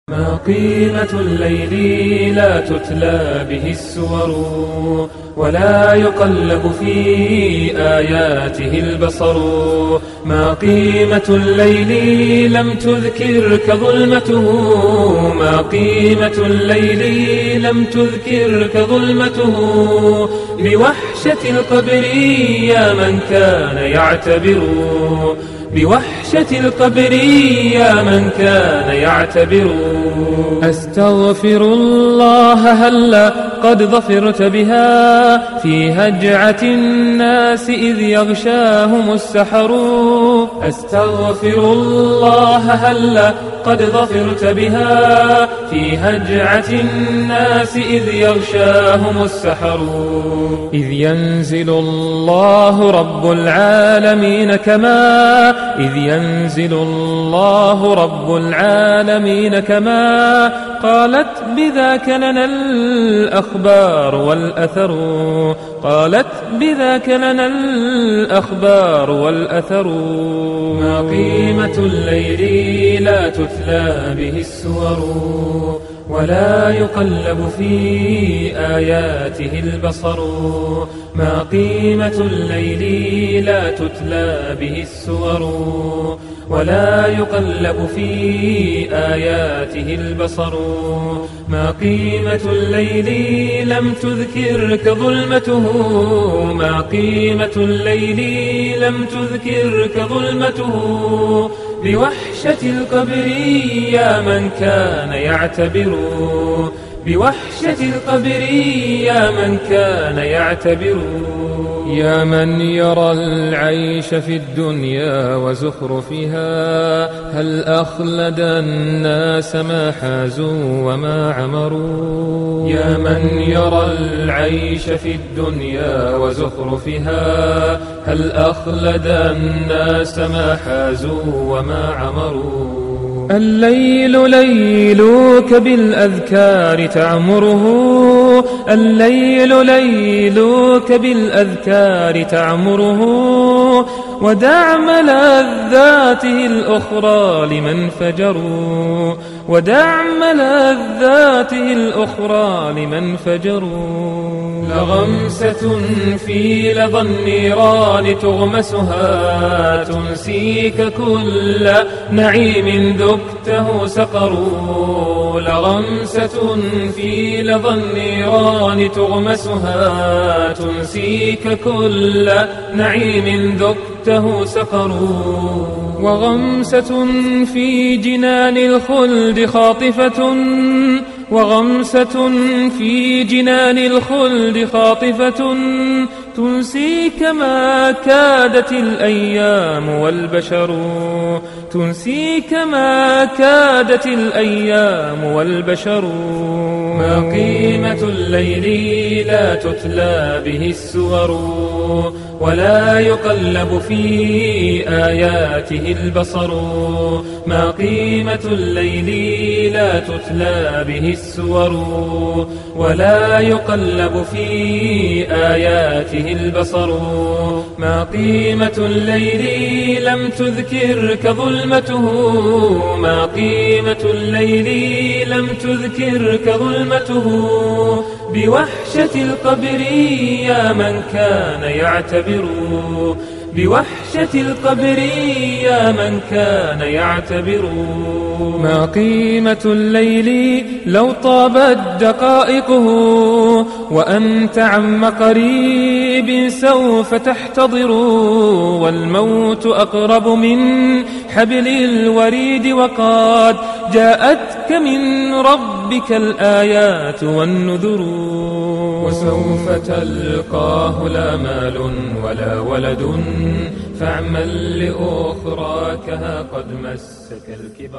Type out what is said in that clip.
ما قيمة الليل لا تتلى به السور ولا يقلب في آياته البصر. ما قيمة الليل لم تذكرك ظلمته، ما قيمة الليل لم تذكرك ظلمته. بوحشة القبر يا من كان يعتبر، بوحشة القبر يا من كان يعتبر. أستغفر الله هلا قد ظفرت بها في هجعة الناس إذ يغشاهم السحر. أستغفر الله هلا قد ظفرت بها في هجعة الناس إذ يغشاهم السحر. إذ ينزل الله رب العالمين كما، إذ ينزل الله رب العالمين كما قالت بذاك لنا الأخبار والأثر، قالت بذاك لنا الأخبار والأثر. ما قيمة الليل لا تتلى به السور ولا يقلب في آياته البصر. ما قيمة الليل لا تتلى به السور ولا يقلب في آياته البصر. ما قيمة الليل لم تذكرك ظلمته، ما قيمة الليل لم تذكرك ظلمته. بوحشة القبر يا من كان يعتبر، بوحشة القبر يا من كان يعتبر. يا من يرى العيش في الدنيا وزخرفها، هل أخلد الناس ما حازوا وما عمروا. يا من يرى العيش في الدنيا وزخرفها، هل أخلد الناس ما حازوا وما عمروا. الليل ليلك بالأذكار تعمره، الليل ليلك بالأذكار تعمره. ودع ملذاته الأخرى لمن فجروا، ودع ملذاته الأخرى لمن فجروا. لغمسة في لظى النيران تغمسها، تنسيك كل نعيم ذقته سقر. لغمسة في لظى النيران تغمسها، تنسيك كل نعيم ذقته سقر. وغمسة في جنان الخلد خاطفة، وغمسة في جنان الخلد خاطفة. تنسيك ما كادت الأيام والبشر، تنسيك ما كادت الأيام والبشر. ما قيمة الليل لا تتلى به السور ولا يقلب في آياته البصر. ما قيمة الليل لا تتلى به السور ولا يقلب في آياته البصر. ما قيمة الليل لم تذكرك ظلمته، ما قيمة الليل لم تذكرك ظلمته. بوحشة القبر يا من كان يعتبر، بوحشة القبر يا من كان يعتبر. ما قيمة الليل لو طابت دقائقه وأنت عم قريب سوف تحتضر. والموت أقرب من حبل الوريد وقد جاءتك من ربك الآيات والنذر. وسوف تلقاه لا مال ولا ولد، فاعمل لأخراكها قد مسك الكبر.